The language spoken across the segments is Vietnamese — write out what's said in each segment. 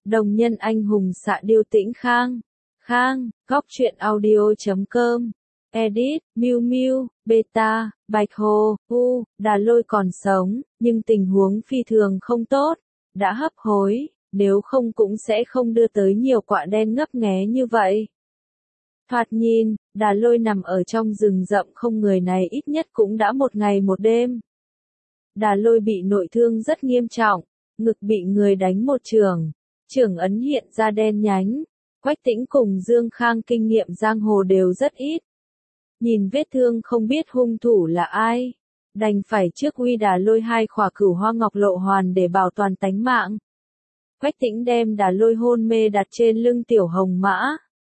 Đồng nhân anh hùng xạ điêu Tĩnh Khang. Khang, góc truyện audio.com. Edit, Miu Miu, Beta, Bạch Hồ, Đà Lôi còn sống, nhưng tình huống phi thường không tốt, đã hấp hối, nếu không cũng sẽ không đưa tới nhiều quạ đen ngấp nghé như vậy. Thoạt nhìn, Đà Lôi nằm ở trong rừng rậm không người này ít nhất cũng đã một ngày một đêm. Đà Lôi bị nội thương rất nghiêm trọng, ngực bị người đánh một chưởng ấn hiện ra đen nhánh. Quách Tĩnh cùng Dương Khang kinh nghiệm giang hồ đều rất ít. Nhìn vết thương không biết hung thủ là ai, đành phải trước uy Đà Lôi 2 khỏa cửu hoa ngọc lộ hoàn để bảo toàn tánh mạng. Quách Tĩnh đem Đà Lôi hôn mê đặt trên lưng tiểu hồng mã.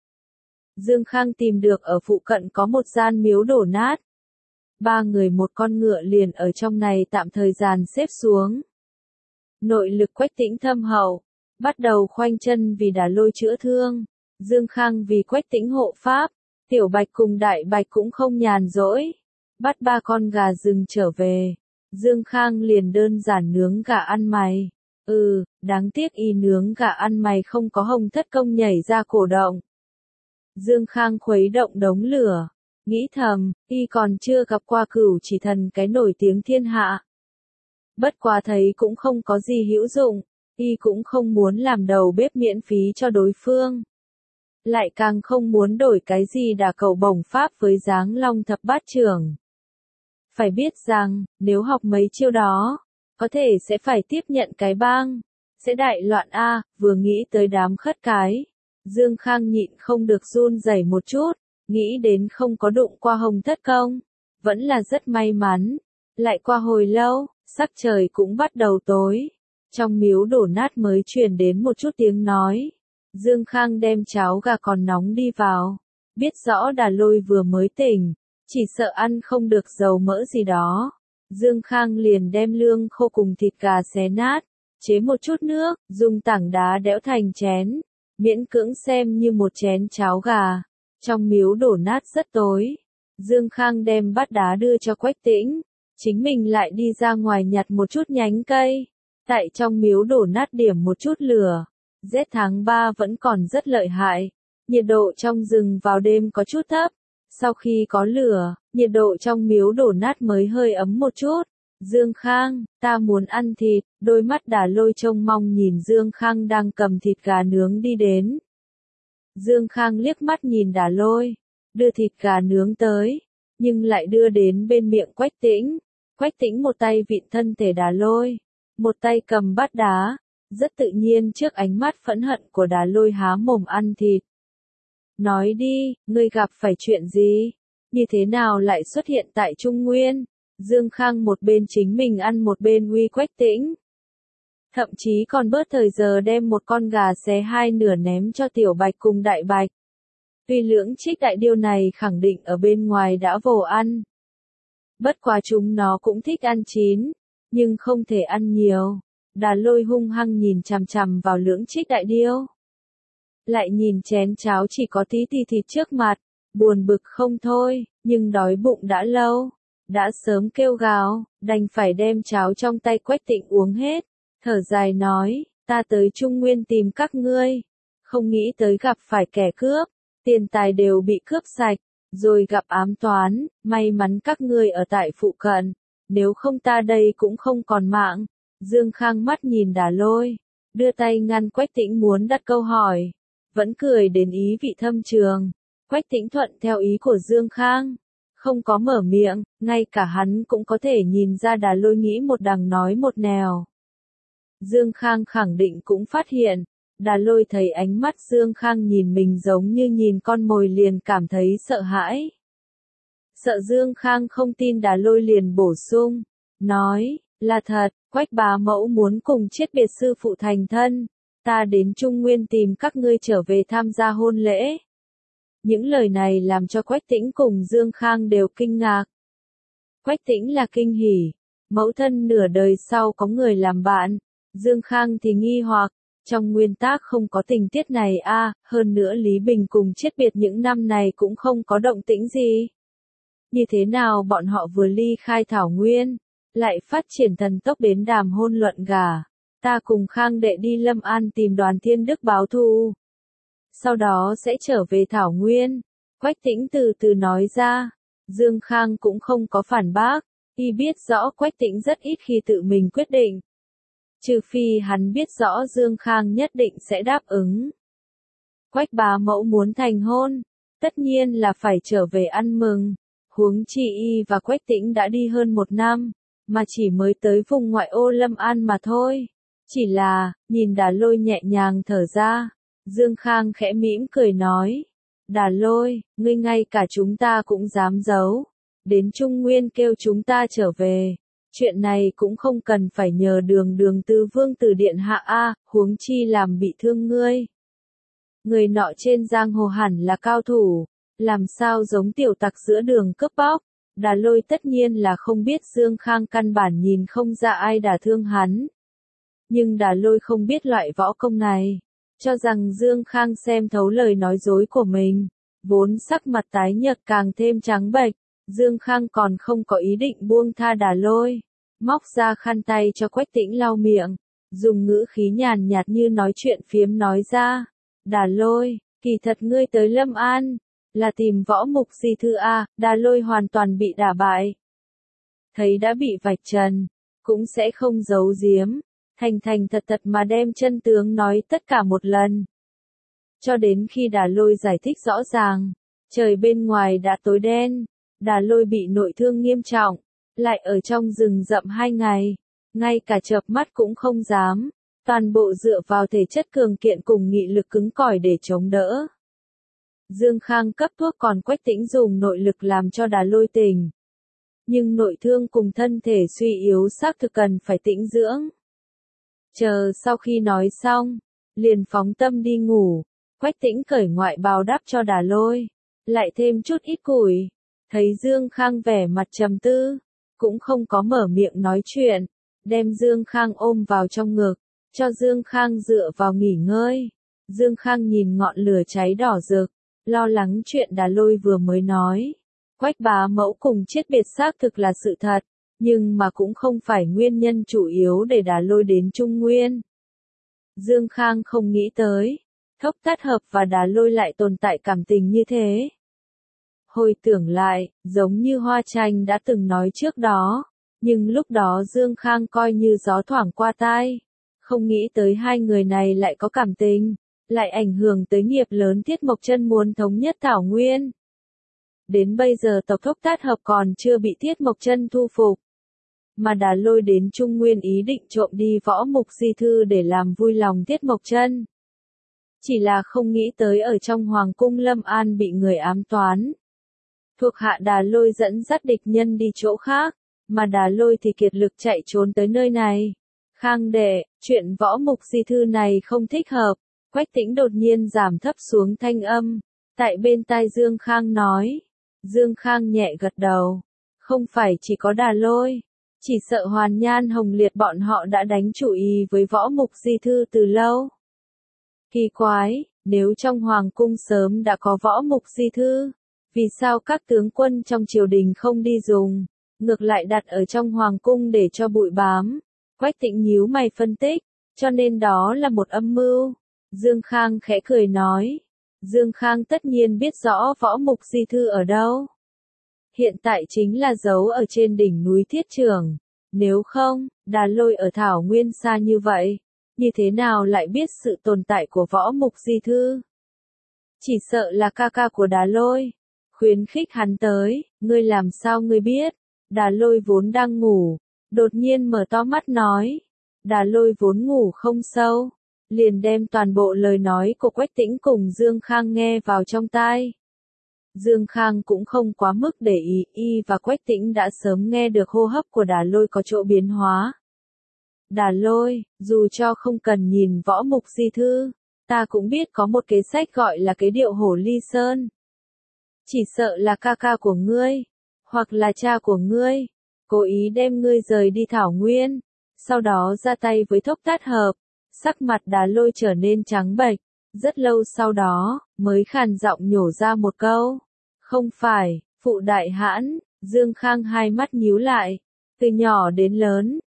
Dương Khang tìm được ở phụ cận có một gian miếu đổ nát. 3 người một con ngựa liền ở trong này tạm thời dàn xếp xuống. Nội lực Quách Tĩnh thâm hậu, bắt đầu khoanh chân vì Đà Lôi chữa thương. Dương Khang vì Quách Tĩnh hộ pháp, Tiểu Bạch cùng Đại Bạch cũng không nhàn rỗi. Bắt 3 con gà rừng trở về, Dương Khang liền đơn giản nướng gà ăn mày. Đáng tiếc y nướng gà ăn mày không có Hồng Thất Công nhảy ra cổ động. Dương Khang khuấy động đống lửa, nghĩ thầm, y còn chưa gặp qua Cửu Chỉ Thần cái nổi tiếng thiên hạ. Bất quá thấy cũng không có gì hữu dụng, y cũng không muốn làm đầu bếp miễn phí cho đối phương. Lại càng không muốn đổi cái gì đả cầu bổng pháp với Giáng Long Thập Bát Trưởng. Phải biết rằng, nếu học mấy chiêu đó, có thể sẽ phải tiếp nhận cái bang, sẽ đại loạn a. Vừa nghĩ tới đám khất cái, Dương Khang nhịn không được run rẩy một chút, nghĩ đến không có đụng qua Hồng Thất Công, vẫn là rất may mắn. Lại qua hồi lâu, sắc trời cũng bắt đầu tối, trong miếu đổ nát mới truyền đến một chút tiếng nói. Dương Khang đem cháo gà còn nóng đi vào, biết rõ Đà Lôi vừa mới tỉnh, chỉ sợ ăn không được dầu mỡ gì đó. Dương Khang liền đem lương khô cùng thịt gà xé nát, chế một chút nước, dùng tảng đá đẽo thành chén, miễn cưỡng xem như một chén cháo gà. Trong miếu đổ nát rất tối, Dương Khang đem bát đá đưa cho Quách Tĩnh, chính mình lại đi ra ngoài nhặt một chút nhánh cây, tại trong miếu đổ nát điểm một chút lửa. Rét tháng 3 vẫn còn rất lợi hại, nhiệt độ trong rừng vào đêm có chút thấp, sau khi có lửa, nhiệt độ trong miếu đổ nát mới hơi ấm một chút. Dương Khang, ta muốn ăn thịt, đôi mắt Đà Lôi trông mong nhìn Dương Khang đang cầm thịt gà nướng đi đến. Dương Khang liếc mắt nhìn Đà Lôi, đưa thịt gà nướng tới, nhưng lại đưa đến bên miệng Quách Tĩnh. Quách Tĩnh một tay vịn thân thể Đà Lôi, một tay cầm bát đá, rất tự nhiên trước ánh mắt phẫn hận của Đà Lôi há mồm ăn thịt. Nói đi, ngươi gặp phải chuyện gì? Như thế nào lại xuất hiện tại Trung Nguyên? Dương Khang một bên chính mình ăn một bên uy Quách Tĩnh. Thậm chí còn bớt thời giờ đem một con gà xé 2 nửa ném cho Tiểu Bạch cùng Đại Bạch. Tuy lưỡng trích đại điêu này khẳng định ở bên ngoài đã vồ ăn. Bất quá chúng nó cũng thích ăn chín, nhưng không thể ăn nhiều. Đà Lôi hung hăng nhìn chằm chằm vào lưỡng trích đại điêu. Lại nhìn chén cháo chỉ có tí thịt trước mặt, buồn bực không thôi, nhưng đói bụng đã lâu, đã sớm kêu gào, đành phải đem cháo trong tay Quách Tĩnh uống hết, thở dài nói, ta tới Trung Nguyên tìm các ngươi, không nghĩ tới gặp phải kẻ cướp, tiền tài đều bị cướp sạch, rồi gặp ám toán, may mắn các ngươi ở tại phụ cận, nếu không ta đây cũng không còn mạng. Dương Khang mắt nhìn Đà Lôi, đưa tay ngăn Quách Tĩnh muốn đặt câu hỏi, vẫn cười đến ý vị thâm trường. Quách Tĩnh thuận theo ý của Dương Khang, không có mở miệng, ngay cả hắn cũng có thể nhìn ra Đà Lôi nghĩ một đằng nói một nẻo. Dương Khang khẳng định cũng phát hiện, Đà Lôi thấy ánh mắt Dương Khang nhìn mình giống như nhìn con mồi liền cảm thấy sợ hãi. Sợ Dương Khang không tin Đà Lôi liền bổ sung, nói, là thật, Quách bá mẫu muốn cùng chết biệt sư phụ thành thân, ta đến Trung Nguyên tìm các ngươi trở về tham gia hôn lễ. Những lời này làm cho Quách Tĩnh cùng Dương Khang đều kinh ngạc. Quách Tĩnh là kinh hỉ, mẫu thân nửa đời sau có người làm bạn, Dương Khang thì nghi hoặc, trong nguyên tác không có tình tiết này hơn nữa Lý Bình cùng chết biệt những năm này cũng không có động tĩnh gì. Như thế nào bọn họ vừa ly khai Thảo Nguyên, lại phát triển thần tốc đến đàm hôn luận gả, Ta cùng Khang đệ đi Lâm An tìm Đoàn Thiên Đức báo thù. Sau đó sẽ trở về Thảo Nguyên. Quách Tĩnh từ từ nói ra. Dương Khang cũng không có phản bác. Y biết rõ Quách Tĩnh rất ít khi tự mình quyết định. Trừ phi hắn biết rõ Dương Khang nhất định sẽ đáp ứng. Quách bá mẫu muốn thành hôn, tất nhiên là phải trở về ăn mừng. Huống chi Y và Quách Tĩnh đã đi hơn 1 năm, mà chỉ mới tới vùng ngoại ô Lâm An mà thôi. Chỉ là, nhìn Đà Lôi nhẹ nhàng thở ra, Dương Khang khẽ mỉm cười nói. Đà Lôi, ngươi ngay cả chúng ta cũng dám giấu. Đến Trung Nguyên kêu chúng ta trở về. Chuyện này cũng không cần phải nhờ Đường Tư Vương từ điện hạ a, huống chi làm bị thương ngươi. Người nọ trên giang hồ hẳn là cao thủ, làm sao giống tiểu tặc giữa đường cướp bóc. Đà Lôi tất nhiên là không biết Dương Khang căn bản nhìn không ra ai đả thương hắn. Nhưng Đà Lôi không biết loại võ công này, cho rằng Dương Khang xem thấu lời nói dối của mình, vốn sắc mặt tái nhợt càng thêm trắng bệch. Dương Khang còn không có ý định buông tha Đà Lôi, móc ra khăn tay cho Quách Tĩnh lau miệng, dùng ngữ khí nhàn nhạt như nói chuyện phiếm nói ra. Đà Lôi, kỳ thật ngươi tới Lâm An, là tìm võ mục di thư a. Đà Lôi hoàn toàn bị đả bại. Thấy đã bị vạch trần, cũng sẽ không giấu giếm, thành thật mà đem chân tướng nói tất cả một lần. Cho đến khi Đà Lôi giải thích rõ ràng, trời bên ngoài đã tối đen, Đà Lôi bị nội thương nghiêm trọng, lại ở trong rừng rậm 2 ngày, ngay cả chợp mắt cũng không dám, toàn bộ dựa vào thể chất cường kiện cùng nghị lực cứng cỏi để chống đỡ. Dương Khang cấp thuốc còn Quách Tĩnh dùng nội lực làm cho Đà Lôi tỉnh. Nhưng nội thương cùng thân thể suy yếu xác thực cần phải tĩnh dưỡng. Chờ sau khi nói xong, liền phóng tâm đi ngủ, Quách Tĩnh cởi ngoại bào đắp cho Đà Lôi, lại thêm chút ít củi. Thấy Dương Khang vẻ mặt trầm tư, cũng không có mở miệng nói chuyện, đem Dương Khang ôm vào trong ngực, cho Dương Khang dựa vào nghỉ ngơi. Dương Khang nhìn ngọn lửa cháy đỏ rực, lo lắng chuyện Đà Lôi vừa mới nói. Quách bá mẫu cùng chết biệt xác thực là sự thật, nhưng mà cũng không phải nguyên nhân chủ yếu để Đà Lôi đến Trung Nguyên. Dương Khang không nghĩ tới, Thốc Tát Hợp và Đà Lôi lại tồn tại cảm tình như thế. Hồi tưởng lại, giống như Hoa Tranh đã từng nói trước đó, nhưng lúc đó Dương Khang coi như gió thoảng qua tai, không nghĩ tới hai người này lại có cảm tình, lại ảnh hưởng tới nghiệp lớn Tiết Mộc Chân muốn thống nhất Thảo Nguyên. Đến bây giờ tộc Thốc Tát Hợp còn chưa bị Tiết Mộc Chân thu phục, mà Đà Lôi đến Trung Nguyên ý định trộm đi võ mục di thư để làm vui lòng Tiết Mộc Chân. Chỉ là không nghĩ tới ở trong Hoàng cung Lâm An bị người ám toán. Thuộc hạ Đà Lôi dẫn dắt địch nhân đi chỗ khác, mà Đà Lôi thì kiệt lực chạy trốn tới nơi này. Khang đệ, chuyện võ mục di thư này không thích hợp. Quách Tĩnh đột nhiên giảm thấp xuống thanh âm, tại bên tai Dương Khang nói. Dương Khang nhẹ gật đầu. Không phải chỉ có Đà Lôi, chỉ sợ Hoàn Nhan Hồng Liệt bọn họ đã đánh chủ ý với võ mục di thư từ lâu. Kỳ quái, nếu trong Hoàng cung sớm đã có võ mục di thư, vì sao các tướng quân trong triều đình không đi dùng, ngược lại đặt ở trong Hoàng cung để cho bụi bám? Quách Tĩnh nhíu mày phân tích, cho nên đó là một âm mưu. Dương Khang khẽ cười nói. Dương Khang tất nhiên biết rõ võ mục di thư ở đâu. Hiện tại chính là giấu ở trên đỉnh núi Thiết Trường. Nếu không, Đà Lôi ở Thảo Nguyên xa như vậy, như thế nào lại biết sự tồn tại của võ mục di thư? Chỉ sợ là ca ca của Đà Lôi khuyến khích hắn tới. Ngươi làm sao ngươi biết? Đà Lôi vốn đang ngủ, đột nhiên mở to mắt nói. Đà Lôi vốn ngủ không sâu, liền đem toàn bộ lời nói của Quách Tĩnh cùng Dương Khang nghe vào trong tai. Dương Khang cũng không quá mức để ý, y và Quách Tĩnh đã sớm nghe được hô hấp của Đà Lôi có chỗ biến hóa. Đà Lôi, dù cho không cần nhìn võ mục di thư, ta cũng biết có một cái sách gọi là cái điệu hổ ly sơn. Chỉ sợ là ca ca của ngươi, hoặc là cha của ngươi, cố ý đem ngươi rời đi Thảo Nguyên, sau đó ra tay với Thốc Tát Hợp. Sắc mặt Đà Lôi trở nên trắng bệch, rất lâu sau đó, mới khàn giọng nhổ ra một câu. Không phải, phụ đại hãn. Dương Khang hai mắt nhíu lại. Từ nhỏ đến lớn,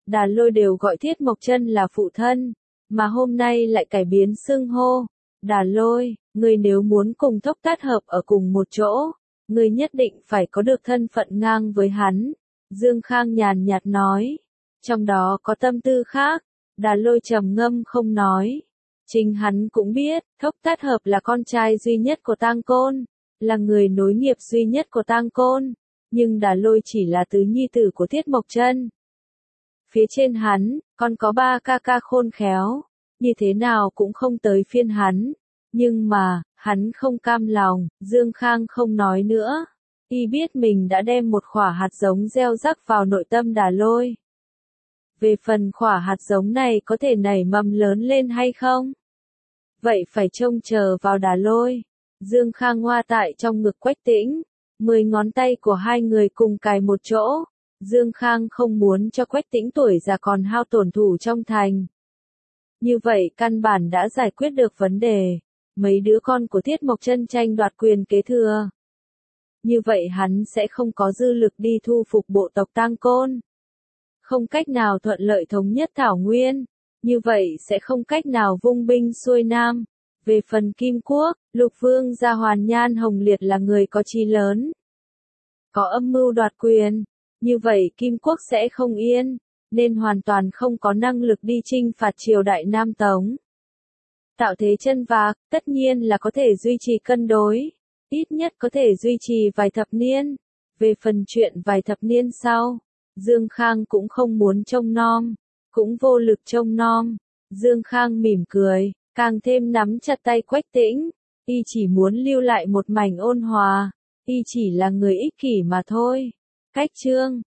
Đà Lôi đều gọi Thiết Mộc Chân là phụ thân, mà hôm nay lại cải biến xưng hô. Đà Lôi, ngươi nếu muốn cùng Thốc Tát Hợp ở cùng một chỗ, ngươi nhất định phải có được thân phận ngang với hắn. Dương Khang nhàn nhạt nói, trong đó có tâm tư khác. Đà Lôi trầm ngâm không nói. Chính hắn cũng biết, Thốc Tát Hợp là con trai duy nhất của Tang Côn, là người nối nghiệp duy nhất của Tang Côn, nhưng Đà Lôi chỉ là tứ nhi tử của Thiết Mộc Chân. Phía trên hắn, còn có 3 ca ca khôn khéo, như thế nào cũng không tới phiên hắn. Nhưng mà, hắn không cam lòng, Dương Khang không nói nữa. Y biết mình đã đem một quả hạt giống gieo rắc vào nội tâm Đà Lôi. Về phần quả hạt giống này có thể nảy mầm lớn lên hay không? Vậy phải trông chờ vào Đà Lôi. Dương Khang ngoa tại trong ngực Quách Tĩnh, 10 ngón tay của hai người cùng cài một chỗ. Dương Khang không muốn cho Quách Tĩnh tuổi già còn hao tổn thủ trong thành. Như vậy căn bản đã giải quyết được vấn đề. Mấy đứa con của Thiết Mộc Chân tranh đoạt quyền kế thừa. Như vậy hắn sẽ không có dư lực đi thu phục bộ tộc Tang Côn. Không cách nào thuận lợi thống nhất Thảo Nguyên. Như vậy sẽ không cách nào vung binh xuôi Nam. Về phần Kim Quốc, Lục Vương gia Hoàn Nhan Hồng Liệt là người có chí lớn. Có âm mưu đoạt quyền. Như vậy Kim Quốc sẽ không yên, nên hoàn toàn không có năng lực đi chinh phạt triều đại Nam Tống. Tạo thế chân vạc, tất nhiên là có thể duy trì cân đối, ít nhất có thể duy trì vài thập niên. Về phần chuyện vài thập niên sau, Dương Khang cũng không muốn trông nom, cũng vô lực trông nom. Dương Khang mỉm cười, càng thêm nắm chặt tay Quách Tĩnh, y chỉ muốn lưu lại một mảnh ôn hòa, y chỉ là người ích kỷ mà thôi. Cách chương